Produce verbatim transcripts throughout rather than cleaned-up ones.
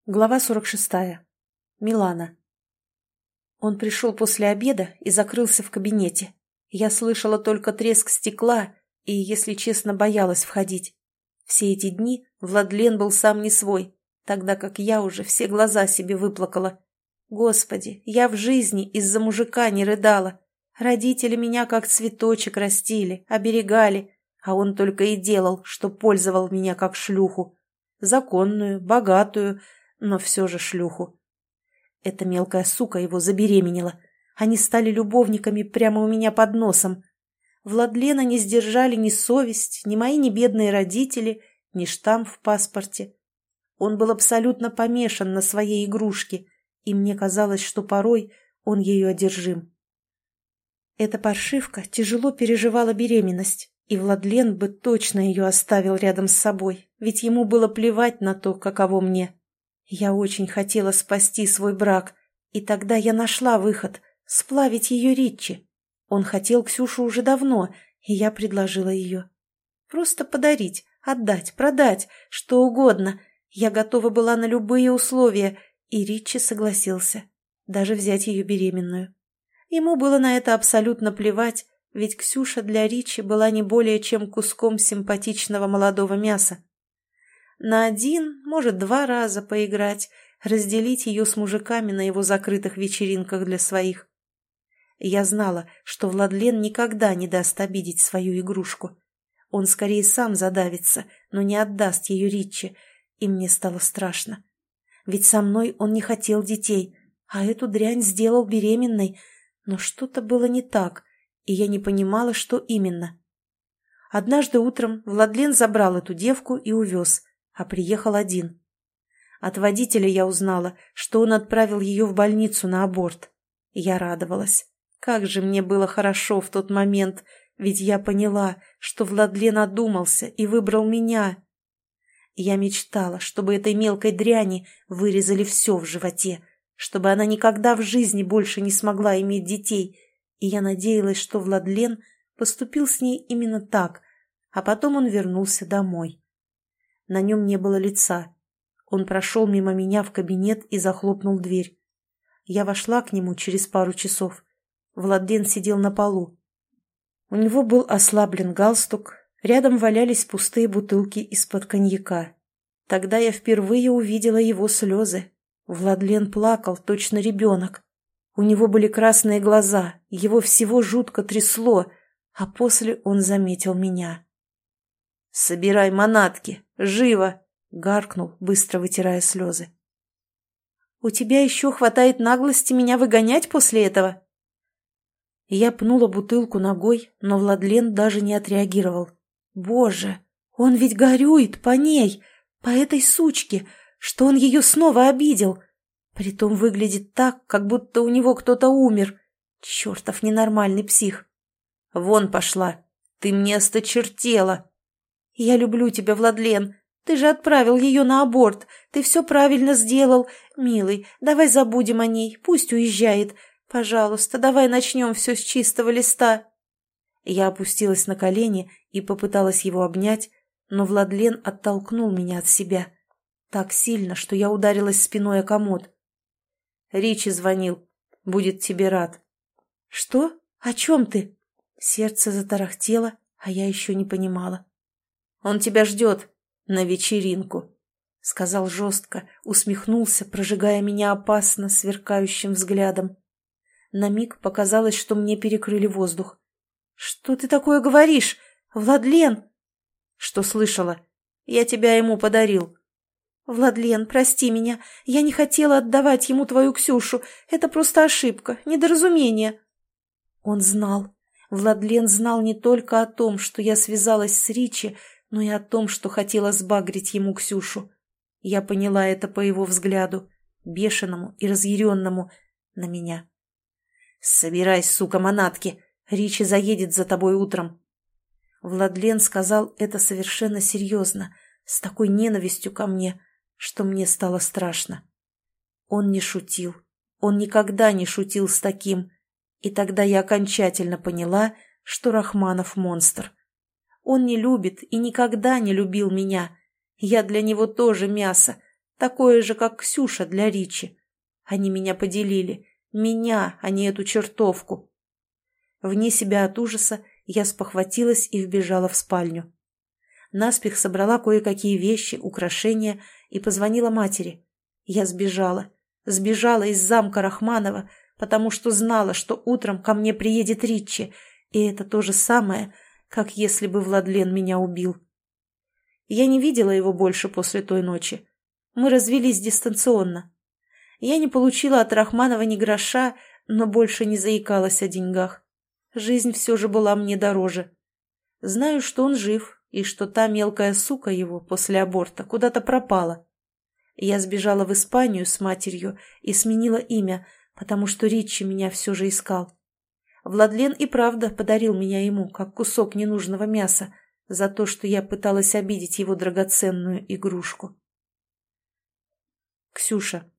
Глава сорок шестая. Милана. Он пришел после обеда и закрылся в кабинете. Я слышала только треск стекла и, если честно, боялась входить. Все эти дни Владлен был сам не свой, тогда как я уже все глаза себе выплакала. Господи, я в жизни из-за мужика не рыдала. Родители меня как цветочек растили, оберегали, а он только и делал, что пользовал меня как шлюху. Законную, богатую, но все же шлюху. Эта мелкая сука его забеременела. Они стали любовниками прямо у меня под носом. Владлена не сдержали ни совесть, ни мои небедные родители, ни штамп в паспорте. Он был абсолютно помешан на своей игрушке, и мне казалось, что порой он ею одержим. Эта паршивка тяжело переживала беременность, и Владлен бы точно ее оставил рядом с собой, ведь ему было плевать на то, каково мне. Я очень хотела спасти свой брак, и тогда я нашла выход — сплавить ее Ричи. Он хотел Ксюшу уже давно, и я предложила ее. Просто подарить, отдать, продать, что угодно. Я готова была на любые условия, и Ричи согласился, даже взять ее беременную. Ему было на это абсолютно плевать, ведь Ксюша для Ричи была не более чем куском симпатичного молодого мяса. На один, может, два раза поиграть, разделить ее с мужиками на его закрытых вечеринках для своих. Я знала, что Владлен никогда не даст обидеть свою игрушку. Он скорее сам задавится, но не отдаст ее Ричи, и мне стало страшно. Ведь со мной он не хотел детей, а эту дрянь сделал беременной, но что-то было не так, и я не понимала, что именно. Однажды утром Владлен забрал эту девку и увез, а приехал один. От водителя я узнала, что он отправил ее в больницу на аборт. Я радовалась. Как же мне было хорошо в тот момент, ведь я поняла, что Владлен одумался и выбрал меня. Я мечтала, чтобы этой мелкой дряни вырезали все в животе, чтобы она никогда в жизни больше не смогла иметь детей, и я надеялась, что Владлен поступил с ней именно так, а потом он вернулся домой. На нем не было лица. Он прошел мимо меня в кабинет и захлопнул дверь. Я вошла к нему через пару часов. Владлен сидел на полу. У него был ослаблен галстук, рядом валялись пустые бутылки из-под коньяка. Тогда я впервые увидела его слезы. Владлен плакал, точно ребенок. У него были красные глаза, его всего жутко трясло, а после он заметил меня. «Собирай манатки! Живо!» — гаркнул, быстро вытирая слезы. «У тебя еще хватает наглости меня выгонять после этого?» Я пнула бутылку ногой, но Владлен даже не отреагировал. «Боже, он ведь горюет по ней, по этой сучке, что он ее снова обидел. Притом выглядит так, как будто у него кто-то умер. Чертов ненормальный псих. Вон пошла, ты мне осточертела!» «Я люблю тебя, Владлен. Ты же отправил ее на аборт. Ты все правильно сделал. Милый, давай забудем о ней. Пусть уезжает. Пожалуйста, давай начнем все с чистого листа». Я опустилась на колени и попыталась его обнять, но Владлен оттолкнул меня от себя. Так сильно, что я ударилась спиной о комод. «Ричи звонил. Будет тебе рад». «Что? О чем ты?» Сердце затарахтело, а я еще не понимала. «Он тебя ждет на вечеринку», — сказал жестко, усмехнулся, прожигая меня опасно сверкающим взглядом. На миг показалось, что мне перекрыли воздух. «Что ты такое говоришь? Владлен!» «Что слышала? Я тебя ему подарил». «Владлен, прости меня. Я не хотела отдавать ему твою Ксюшу. Это просто ошибка, недоразумение». Он знал. Владлен знал не только о том, что я связалась с Ричи, но и о том, что хотела сбагрить ему Ксюшу. Я поняла это по его взгляду, бешеному и разъяренному, на меня. «Собирай, сука, манатки! Ричи заедет за тобой утром!» Владлен сказал это совершенно серьезно, с такой ненавистью ко мне, что мне стало страшно. Он не шутил. Он никогда не шутил с таким. И тогда я окончательно поняла, что Рахманов монстр. Он не любит и никогда не любил меня. Я для него тоже мясо, Такое же, как Ксюша для Ричи. Они меня поделили. Меня, а не эту чертовку. Вне себя от ужаса я спохватилась и вбежала в спальню. Наспех собрала кое-какие вещи, украшения и позвонила матери. Я сбежала. Сбежала из замка Рахманова, потому что знала, что утром ко мне приедет Ричи, и это то же самое, как если бы Владлен меня убил. Я не видела его больше после той ночи. Мы развелись дистанционно. Я не получила от Рахманова ни гроша, но больше не заикалась о деньгах. Жизнь все же была мне дороже. Знаю, что он жив, и что та мелкая сука его после аборта куда-то пропала. Я сбежала в Испанию с матерью и сменила имя, потому что Ричи меня все же искал. Владлен и правда подарил меня ему, как кусок ненужного мяса, за то, что я пыталась обидеть его драгоценную игрушку. Ксюша.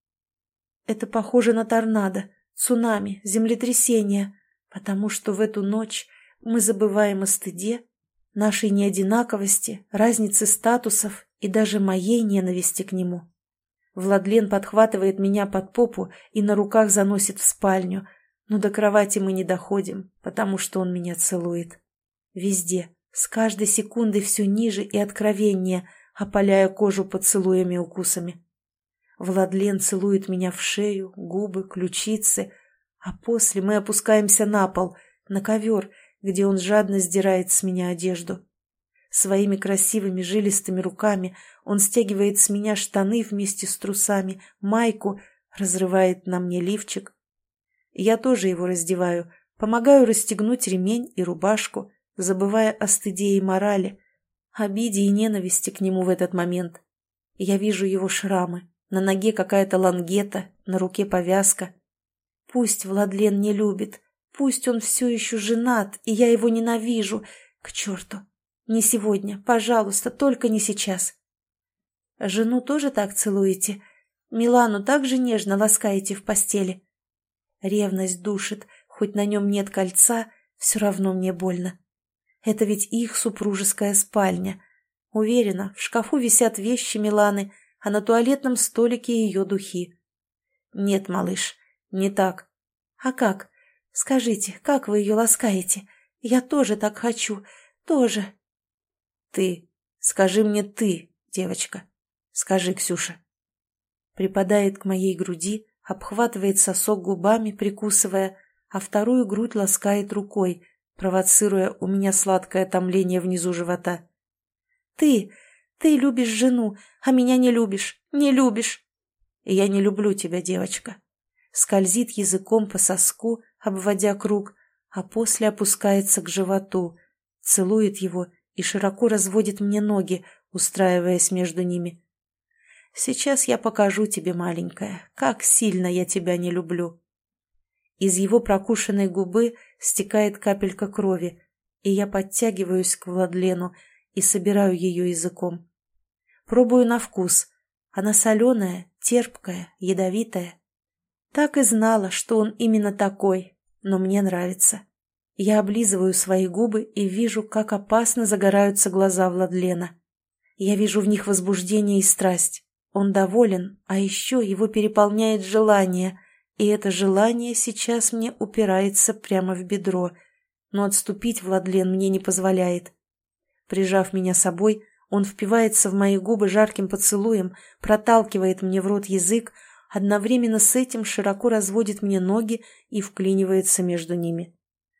Это похоже на торнадо, цунами, землетрясение, потому что в эту ночь мы забываем о стыде, нашей неодинаковости, разнице статусов и даже моей ненависти к нему. Владлен подхватывает меня под попу и на руках заносит в спальню, но до кровати мы не доходим, потому что он меня целует. Везде, с каждой секундой все ниже и откровеннее, опаляя кожу поцелуями и укусами. Владлен целует меня в шею, губы, ключицы, а после мы опускаемся на пол, на ковер, где он жадно сдирает с меня одежду. Своими красивыми жилистыми руками он стягивает с меня штаны вместе с трусами, майку, разрывает на мне лифчик. Я тоже его раздеваю, помогаю расстегнуть ремень и рубашку, забывая о стыде и морали, обиде и ненависти к нему в этот момент. Я вижу его шрамы, на ноге какая-то лангета, на руке повязка. Пусть Владлен не любит, пусть он все еще женат, и я его ненавижу, к черту. Не сегодня, пожалуйста, только не сейчас. Жену тоже так целуете? Милану так же нежно ласкаете в постели? Ревность душит, хоть на нем нет кольца, все равно мне больно. Это ведь их супружеская спальня. Уверена, в шкафу висят вещи Миланы, а на туалетном столике ее духи. Нет, малыш, не так. А как? Скажите, как вы ее ласкаете? Я тоже так хочу, тоже. Ты. Скажи мне ты, девочка. Скажи, Ксюша. Припадает к моей груди, обхватывает сосок губами, прикусывая, а вторую грудь ласкает рукой, провоцируя у меня сладкое томление внизу живота. Ты, ты любишь жену, а меня не любишь, не любишь. Я не люблю тебя, девочка. Скользит языком по соску, обводя круг, а после опускается к животу, целует его и широко разводит мне ноги, устраиваясь между ними. Сейчас я покажу тебе, маленькая, как сильно я тебя не люблю. Из его прокушенной губы стекает капелька крови, и я подтягиваюсь к Владлену и собираю ее языком. Пробую на вкус. Она соленая, терпкая, ядовитая. Так и знала, что он именно такой, но мне нравится. Я облизываю свои губы и вижу, как опасно загораются глаза Владлена. Я вижу в них возбуждение и страсть. Он доволен, а еще его переполняет желание, и это желание сейчас мне упирается прямо в бедро, но отступить Владлен мне не позволяет. Прижав меня собой, он впивается в мои губы жарким поцелуем, проталкивает мне в рот язык, одновременно с этим широко разводит мне ноги и вклинивается между ними.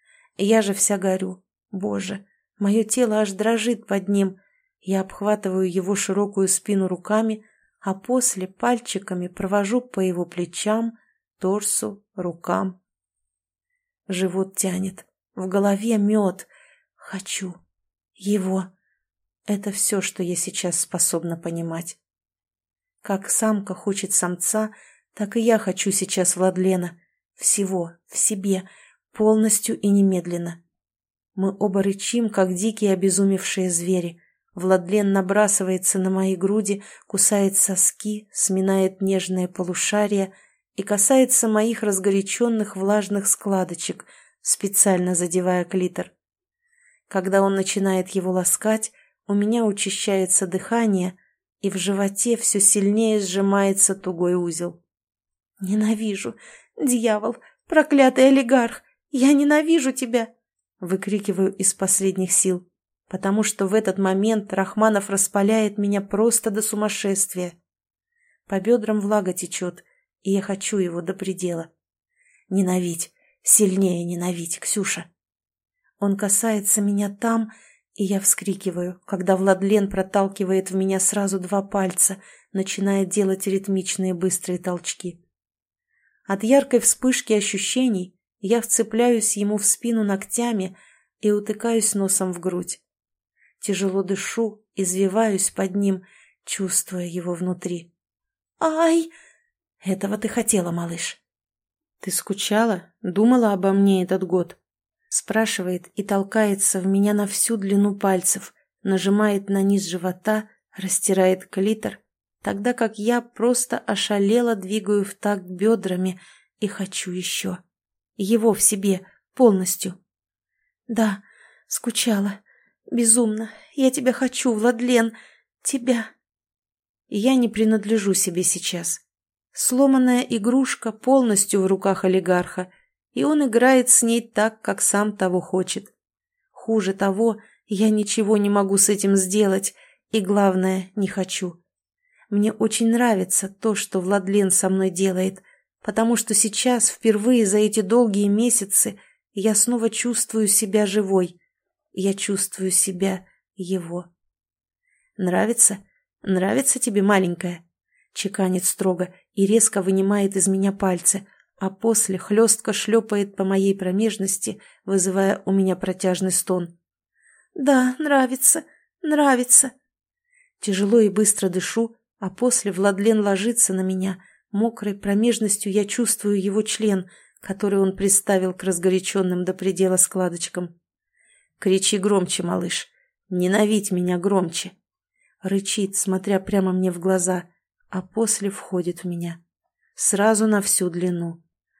Я же вся горю. Боже, мое тело аж дрожит под ним. Я обхватываю его широкую спину руками, а после пальчиками провожу по его плечам, торсу, рукам. Живот тянет, в голове мед. Хочу. Его. Это все, что я сейчас способна понимать. Как самка хочет самца, так и я хочу сейчас Владлена. Всего, в себе, полностью и немедленно. Мы оба рычим, как дикие обезумевшие звери. Владлен набрасывается на мои груди, кусает соски, сминает нежное полушарие и касается моих разгоряченных влажных складочек, специально задевая клитор. Когда он начинает его ласкать, у меня учащается дыхание, и в животе все сильнее сжимается тугой узел. «Ненавижу! Дьявол! Проклятый олигарх! Я ненавижу тебя!» Выкрикиваю из последних сил, потому что в этот момент Рахманов распаляет меня просто до сумасшествия. По бедрам влага течет, и я хочу его до предела. Ненавидь! Сильнее ненавидь, Ксюша! Он касается меня там, и я вскрикиваю, когда Владлен проталкивает в меня сразу два пальца, начиная делать ритмичные быстрые толчки. От яркой вспышки ощущений я вцепляюсь ему в спину ногтями и утыкаюсь носом в грудь. Тяжело дышу, извиваюсь под ним, чувствуя его внутри. «Ай!» «Этого ты хотела, малыш». «Ты скучала? Думала обо мне этот год?» Спрашивает и толкается в меня на всю длину пальцев, нажимает на низ живота, растирает клитор, тогда как я просто ошалело двигаю в такт бедрами и хочу еще. Его в себе, полностью. «Да, скучала. Безумно. Я тебя хочу, Владлен. Тебя». Я не принадлежу себе сейчас. Сломанная игрушка полностью в руках олигарха, и он играет с ней так, как сам того хочет. Хуже того, я ничего не могу с этим сделать, и, главное, не хочу. Мне очень нравится то, что Владлен со мной делает, потому что сейчас, впервые за эти долгие месяцы, я снова чувствую себя живой. Я чувствую себя его. «Нравится? Нравится тебе, маленькая?» Чеканит строго и резко вынимает из меня пальцы, а после хлестко шлепает по моей промежности, вызывая у меня протяжный стон. «Да, нравится, нравится». Тяжело и быстро дышу, а после Владлен ложится на меня. Мокрой промежностью я чувствую его член, который он приставил к разгоряченным до предела складочкам. «Кричи громче, малыш. Ненавидь меня громче». Рычит, смотря прямо мне в глаза, а после входит в меня. Сразу на всю длину.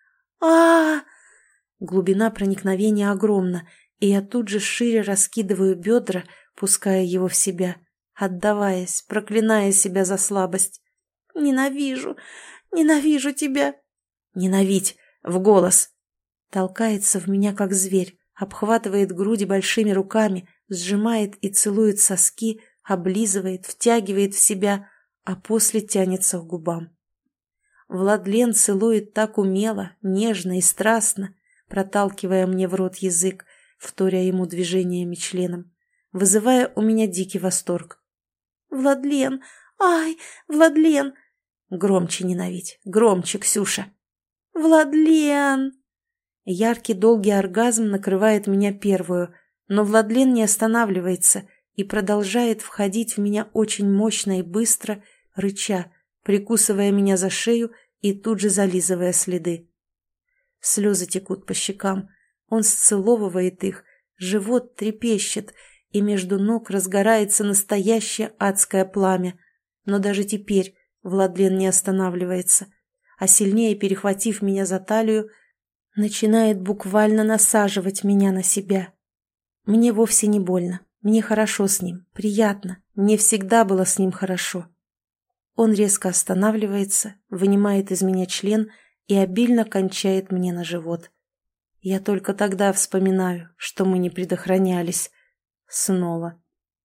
а Глубина проникновения огромна, и я тут же шире раскидываю бедра, пуская его в себя, отдаваясь, проклиная себя за слабость. «Ненавижу, ненавижу тебя!» «Ненавидь! В голос!» Толкается в меня, как зверь, обхватывает груди большими руками, сжимает и целует соски, облизывает, втягивает в себя, а после тянется к губам. Владлен целует так умело, нежно и страстно, проталкивая мне в рот язык, вторя ему движениями членом, вызывая у меня дикий восторг. «Владлен! Ай, Владлен!» Громче ненавидь, громче, Ксюша. «Владлен!» Яркий долгий оргазм накрывает меня первую, но Владлен не останавливается и продолжает входить в меня очень мощно и быстро, рыча, прикусывая меня за шею и тут же зализывая следы. Слезы текут по щекам, он сцеловывает их, живот трепещет, и между ног разгорается настоящее адское пламя. Но даже теперь Владлен не останавливается, а сильнее перехватив меня за талию, начинает буквально насаживать меня на себя. Мне вовсе не больно, мне хорошо с ним, приятно, мне всегда было с ним хорошо. Он резко останавливается, вынимает из меня член и обильно кончает мне на живот. Я только тогда вспоминаю, что мы не предохранялись. Снова.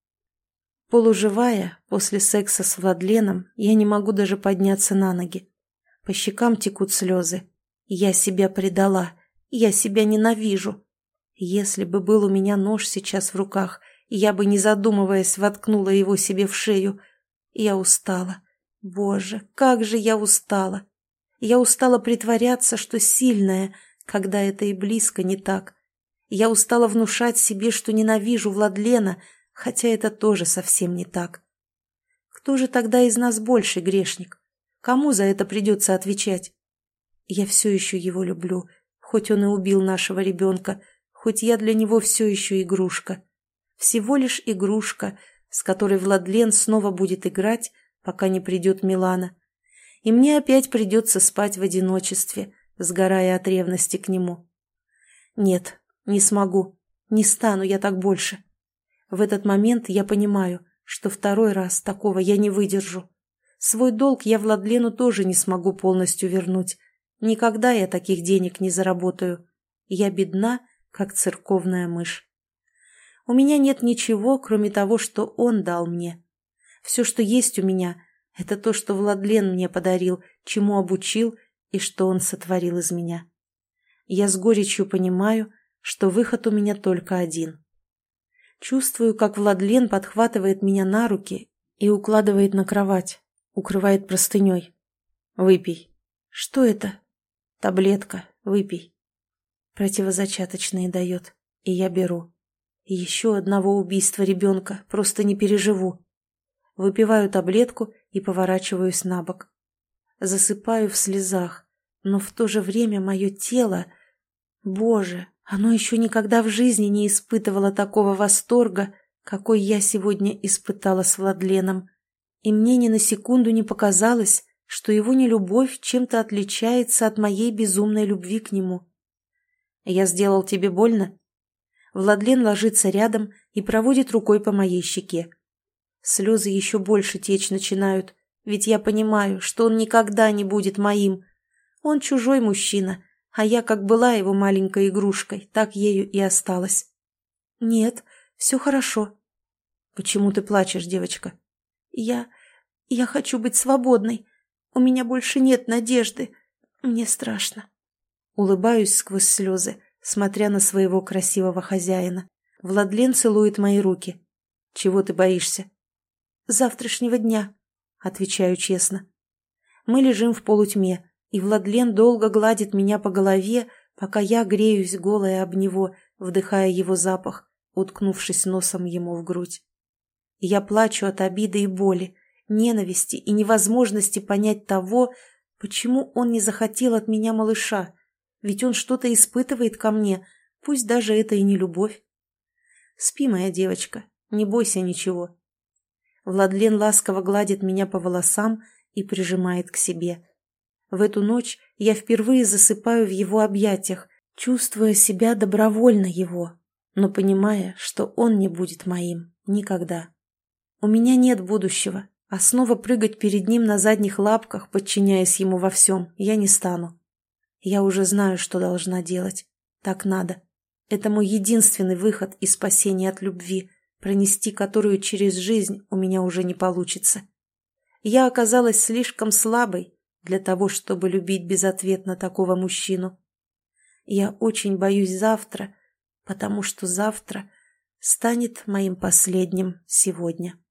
Полуживая, после секса с Владленом, я не могу даже подняться на ноги. По щекам текут слезы. Я себя предала, я себя ненавижу. Если бы был у меня нож сейчас в руках, я бы, не задумываясь, воткнула его себе в шею. Я устала. Боже, как же я устала! Я устала притворяться, что сильная, когда это и близко не так. Я устала внушать себе, что ненавижу Владлена, хотя это тоже совсем не так. Кто же тогда из нас больше грешник? Кому за это придется отвечать? Я все еще его люблю, хоть он и убил нашего ребенка, хоть я для него все еще игрушка. Всего лишь игрушка, с которой Владлен снова будет играть, пока не придет Милана. И мне опять придется спать в одиночестве, сгорая от ревности к нему. Нет, не смогу, не стану я так больше. В этот момент я понимаю, что второй раз такого я не выдержу. Свой долг я Владлену тоже не смогу полностью вернуть. Никогда я таких денег не заработаю. Я бедна, как церковная мышь. У меня нет ничего, кроме того, что он дал мне. Все, что есть у меня, это то, что Владлен мне подарил, чему обучил и что он сотворил из меня. Я с горечью понимаю, что выход у меня только один. Чувствую, как Владлен подхватывает меня на руки и укладывает на кровать, укрывает простыней. «Выпей». «Что это?» «Таблетка. Выпей». Противозачаточные дает, и я беру. Еще одного убийства ребенка просто не переживу. Выпиваю таблетку и поворачиваюсь на бок. Засыпаю в слезах, но в то же время мое тело... Боже, оно еще никогда в жизни не испытывало такого восторга, какой я сегодня испытала с Владленом. И мне ни на секунду не показалось, что его нелюбовь чем-то отличается от моей безумной любви к нему. «Я сделал тебе больно?» Владлен ложится рядом и проводит рукой по моей щеке. Слезы еще больше течь начинают, ведь я понимаю, что он никогда не будет моим. Он чужой мужчина, а я как была его маленькой игрушкой, так ею и осталась. «Нет, все хорошо». «Почему ты плачешь, девочка?» «Я... я хочу быть свободной. У меня больше нет надежды. Мне страшно». Улыбаюсь сквозь слезы, смотря на своего красивого хозяина. Владлен целует мои руки. «Чего ты боишься?» «Завтрашнего дня», — отвечаю честно. Мы лежим в полутьме, и Владлен долго гладит меня по голове, пока я греюсь голая об него, вдыхая его запах, уткнувшись носом ему в грудь. Я плачу от обиды и боли, ненависти и невозможности понять того, почему он не захотел от меня малыша, ведь он что-то испытывает ко мне, пусть даже это и не любовь. Спи, моя девочка, не бойся ничего. Владлен ласково гладит меня по волосам и прижимает к себе. В эту ночь я впервые засыпаю в его объятиях, чувствуя себя добровольно его, но понимая, что он не будет моим никогда. У меня нет будущего, а снова прыгать перед ним на задних лапках, подчиняясь ему во всем, я не стану. Я уже знаю, что должна делать. Так надо. Это мой единственный выход и спасение от любви, пронести которую через жизнь у меня уже не получится. Я оказалась слишком слабой для того, чтобы любить безответно такого мужчину. Я очень боюсь завтра, потому что завтра станет моим последним сегодня.